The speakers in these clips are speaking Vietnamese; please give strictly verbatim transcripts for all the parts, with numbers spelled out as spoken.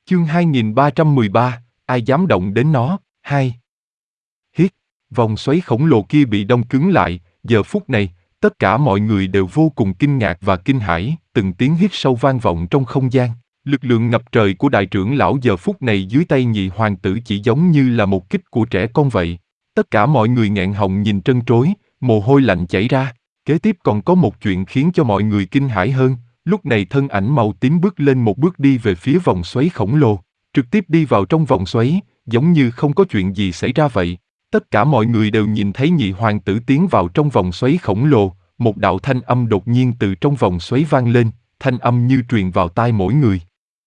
Chương hai nghìn ba trăm mười ba, ai dám động đến nó, hai. Hít, vòng xoáy khổng lồ kia bị đông cứng lại, giờ phút này, tất cả mọi người đều vô cùng kinh ngạc và kinh hãi, từng tiếng hít sâu vang vọng trong không gian. Lực lượng ngập trời của đại trưởng lão giờ phút này dưới tay nhị hoàng tử chỉ giống như là một kích của trẻ con vậy. Tất cả mọi người nghẹn họng nhìn trân trối, mồ hôi lạnh chảy ra. Kế tiếp còn có một chuyện khiến cho mọi người kinh hãi hơn, lúc này thân ảnh màu tím bước lên một bước đi về phía vòng xoáy khổng lồ, trực tiếp đi vào trong vòng xoáy, giống như không có chuyện gì xảy ra vậy. Tất cả mọi người đều nhìn thấy nhị hoàng tử tiến vào trong vòng xoáy khổng lồ, một đạo thanh âm đột nhiên từ trong vòng xoáy vang lên, thanh âm như truyền vào tai mỗi người.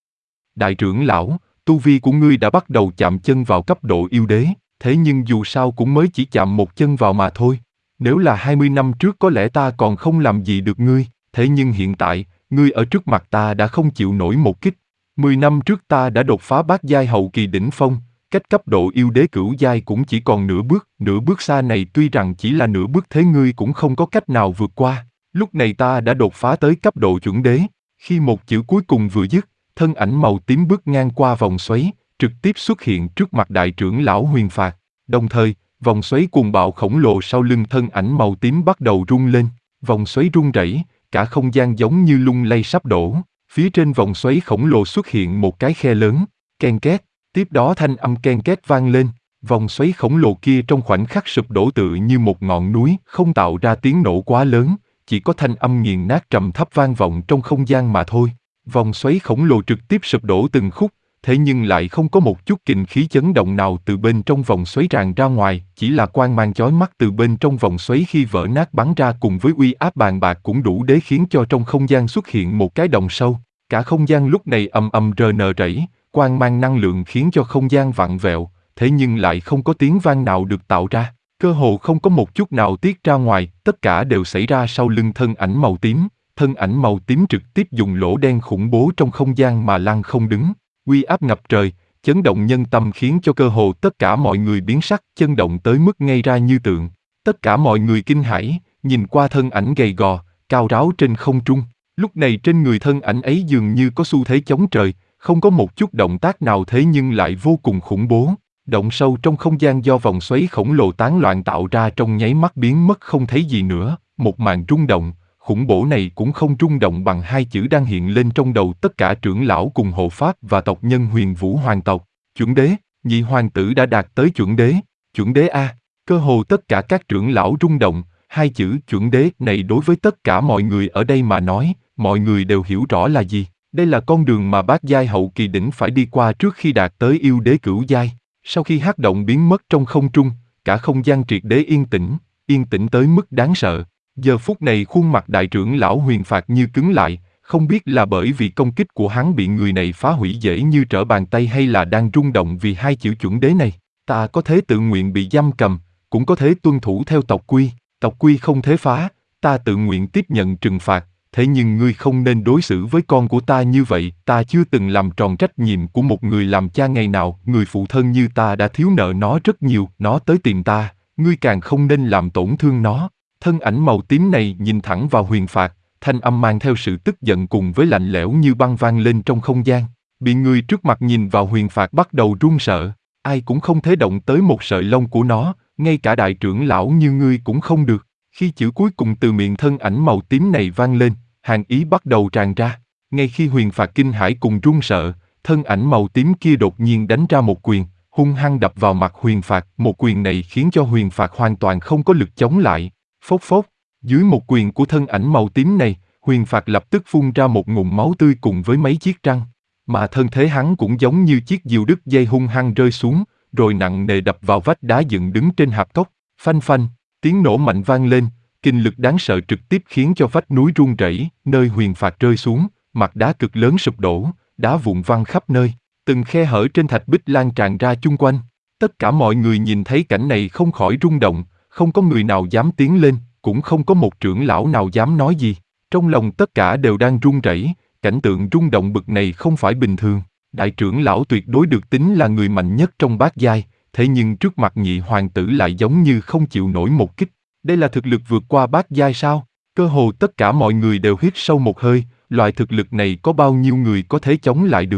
Đại trưởng lão, tu vi của ngươi đã bắt đầu chạm chân vào cấp độ yêu đế, thế nhưng dù sao cũng mới chỉ chạm một chân vào mà thôi. Nếu là hai mươi năm trước có lẽ ta còn không làm gì được ngươi, thế nhưng hiện tại, ngươi ở trước mặt ta đã không chịu nổi một kích. Mười năm trước ta đã đột phá bát giai hậu kỳ đỉnh phong, cách cấp độ yêu đế cửu giai cũng chỉ còn nửa bước, nửa bước xa này tuy rằng chỉ là nửa bước thế ngươi cũng không có cách nào vượt qua. Lúc này ta đã đột phá tới cấp độ chuẩn đế, khi một chữ cuối cùng vừa dứt, thân ảnh màu tím bước ngang qua vòng xoáy, trực tiếp xuất hiện trước mặt đại trưởng lão Huyền Phạt. Đồng thời, vòng xoáy cuồng bạo khổng lồ sau lưng thân ảnh màu tím bắt đầu rung lên, vòng xoáy rung rẩy, cả không gian giống như lung lay sắp đổ. Phía trên vòng xoáy khổng lồ xuất hiện một cái khe lớn, ken két, tiếp đó thanh âm ken két vang lên, vòng xoáy khổng lồ kia trong khoảnh khắc sụp đổ tựa như một ngọn núi, không tạo ra tiếng nổ quá lớn, chỉ có thanh âm nghiền nát trầm thấp vang vọng trong không gian mà thôi. Vòng xoáy khổng lồ trực tiếp sụp đổ từng khúc, thế nhưng lại không có một chút kình khí chấn động nào từ bên trong vòng xoáy tràn ra ngoài, chỉ là quang mang chói mắt từ bên trong vòng xoáy khi vỡ nát bắn ra cùng với uy áp bàn bạc cũng đủ để khiến cho trong không gian xuất hiện một cái động sâu. Cả không gian lúc này ầm ầm rờ nờ rẫy, quang mang năng lượng khiến cho không gian vặn vẹo, thế nhưng lại không có tiếng vang nào được tạo ra, cơ hồ không có một chút nào tiết ra ngoài, tất cả đều xảy ra sau lưng thân ảnh màu tím. Thân ảnh màu tím trực tiếp dùng lỗ đen khủng bố trong không gian mà lăn không đứng, uy áp ngập trời, chấn động nhân tâm khiến cho cơ hồ tất cả mọi người biến sắc, chấn động tới mức ngây ra như tượng. Tất cả mọi người kinh hãi, nhìn qua thân ảnh gầy gò, cao ráo trên không trung. Lúc này trên người thân ảnh ấy dường như có xu thế chống trời, không có một chút động tác nào thế nhưng lại vô cùng khủng bố. Động sâu trong không gian do vòng xoáy khổng lồ tán loạn tạo ra trong nháy mắt biến mất không thấy gì nữa, một màn rung động. Khủng bố này cũng không rung động bằng hai chữ đang hiện lên trong đầu tất cả trưởng lão cùng hộ pháp và tộc nhân Huyền Vũ Hoàng tộc. Chuẩn đế, nhị hoàng tử đã đạt tới chuẩn đế, chuẩn đế A. Cơ hồ tất cả các trưởng lão rung động, hai chữ chuẩn đế này đối với tất cả mọi người ở đây mà nói, mọi người đều hiểu rõ là gì. Đây là con đường mà bát giai hậu kỳ đỉnh phải đi qua trước khi đạt tới yêu đế cửu giai. Sau khi hắc động biến mất trong không trung, cả không gian triệt để yên tĩnh, yên tĩnh tới mức đáng sợ. Giờ phút này khuôn mặt đại trưởng lão Huyền Phạt như cứng lại, không biết là bởi vì công kích của hắn bị người này phá hủy dễ như trở bàn tay hay là đang rung động vì hai chữ chuẩn đế này. Ta có thể tự nguyện bị giam cầm, cũng có thể tuân thủ theo tộc quy, tộc quy không thể phá, ta tự nguyện tiếp nhận trừng phạt, thế nhưng ngươi không nên đối xử với con của ta như vậy, ta chưa từng làm tròn trách nhiệm của một người làm cha ngày nào, người phụ thân như ta đã thiếu nợ nó rất nhiều, nó tới tìm ta, ngươi càng không nên làm tổn thương nó. Thân ảnh màu tím này nhìn thẳng vào Huyền Phạt, thanh âm mang theo sự tức giận cùng với lạnh lẽo như băng vang lên trong không gian. Bị người trước mặt nhìn vào Huyền Phạt bắt đầu run sợ, ai cũng không thể động tới một sợi lông của nó, ngay cả đại trưởng lão như ngươi cũng không được. Khi chữ cuối cùng từ miệng thân ảnh màu tím này vang lên, hàn ý bắt đầu tràn ra. Ngay khi Huyền Phạt kinh hãi cùng run sợ, thân ảnh màu tím kia đột nhiên đánh ra một quyền, hung hăng đập vào mặt Huyền Phạt. Một quyền này khiến cho Huyền Phạt hoàn toàn không có lực chống lại. Phốc phốc, dưới một quyền của thân ảnh màu tím này, Huyền Phạt lập tức phun ra một ngụm máu tươi cùng với mấy chiếc răng, mà thân thế hắn cũng giống như chiếc diều đứt dây hung hăng rơi xuống, rồi nặng nề đập vào vách đá dựng đứng trên hạp cốc. Phanh phanh, tiếng nổ mạnh vang lên, kinh lực đáng sợ trực tiếp khiến cho vách núi rung rẩy, nơi Huyền Phạt rơi xuống, mặt đá cực lớn sụp đổ, đá vụn văng khắp nơi, từng khe hở trên thạch bích lan tràn ra chung quanh. Tất cả mọi người nhìn thấy cảnh này không khỏi rung động. Không có người nào dám tiến lên, cũng không có một trưởng lão nào dám nói gì. Trong lòng tất cả đều đang run rẩy, cảnh tượng rung động bực này không phải bình thường. Đại trưởng lão tuyệt đối được tính là người mạnh nhất trong bát giai, thế nhưng trước mặt nhị hoàng tử lại giống như không chịu nổi một kích. Đây là thực lực vượt qua bát giai sao? Cơ hồ tất cả mọi người đều hít sâu một hơi, loại thực lực này có bao nhiêu người có thể chống lại được?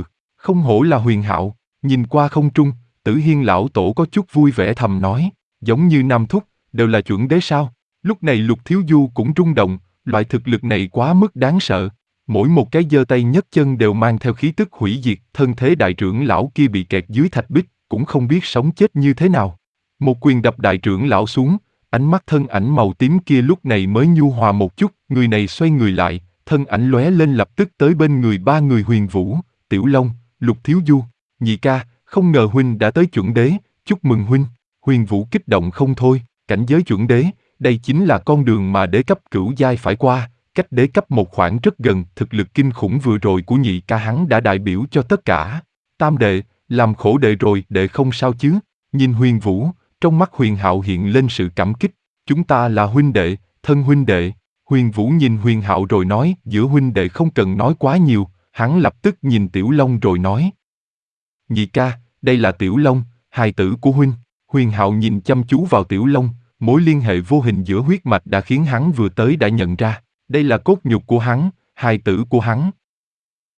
Không hổ là Huyền Hạo. Nhìn qua không trung, Tử Hiên lão tổ có chút vui vẻ thầm nói, giống như Nam Thúc, đều là chuẩn đế sao? Lúc này Lục Thiếu Du cũng rung động, loại thực lực này quá mức đáng sợ. Mỗi một cái giơ tay nhấc chân đều mang theo khí tức hủy diệt, thân thế đại trưởng lão kia bị kẹt dưới thạch bích, cũng không biết sống chết như thế nào. Một quyền đập đại trưởng lão xuống, ánh mắt thân ảnh màu tím kia lúc này mới nhu hòa một chút, người này xoay người lại, thân ảnh lóe lên lập tức tới bên người ba người Huyền Vũ, Tiểu Long, Lục Thiếu Du. Nhị ca, không ngờ huynh đã tới chuẩn đế, chúc mừng huynh. Huyền Vũ kích động không thôi, cảnh giới chuẩn đế, đây chính là con đường mà đế cấp cửu giai phải qua, cách đế cấp một khoảng rất gần, thực lực kinh khủng vừa rồi của nhị ca hắn đã đại biểu cho tất cả. Tam đệ, làm khổ đệ rồi, đệ không sao chứ? Nhìn Huyền Vũ, trong mắt Huyền Hạo hiện lên sự cảm kích, chúng ta là huynh đệ, thân huynh đệ. Huyền Vũ nhìn Huyền Hạo rồi nói, giữa huynh đệ không cần nói quá nhiều, hắn lập tức nhìn Tiểu Long rồi nói. Nhị ca, đây là Tiểu Long, hài tử của huynh. Huyền Hạo nhìn chăm chú vào Tiểu Long, mối liên hệ vô hình giữa huyết mạch đã khiến hắn vừa tới đã nhận ra, đây là cốt nhục của hắn, hài tử của hắn.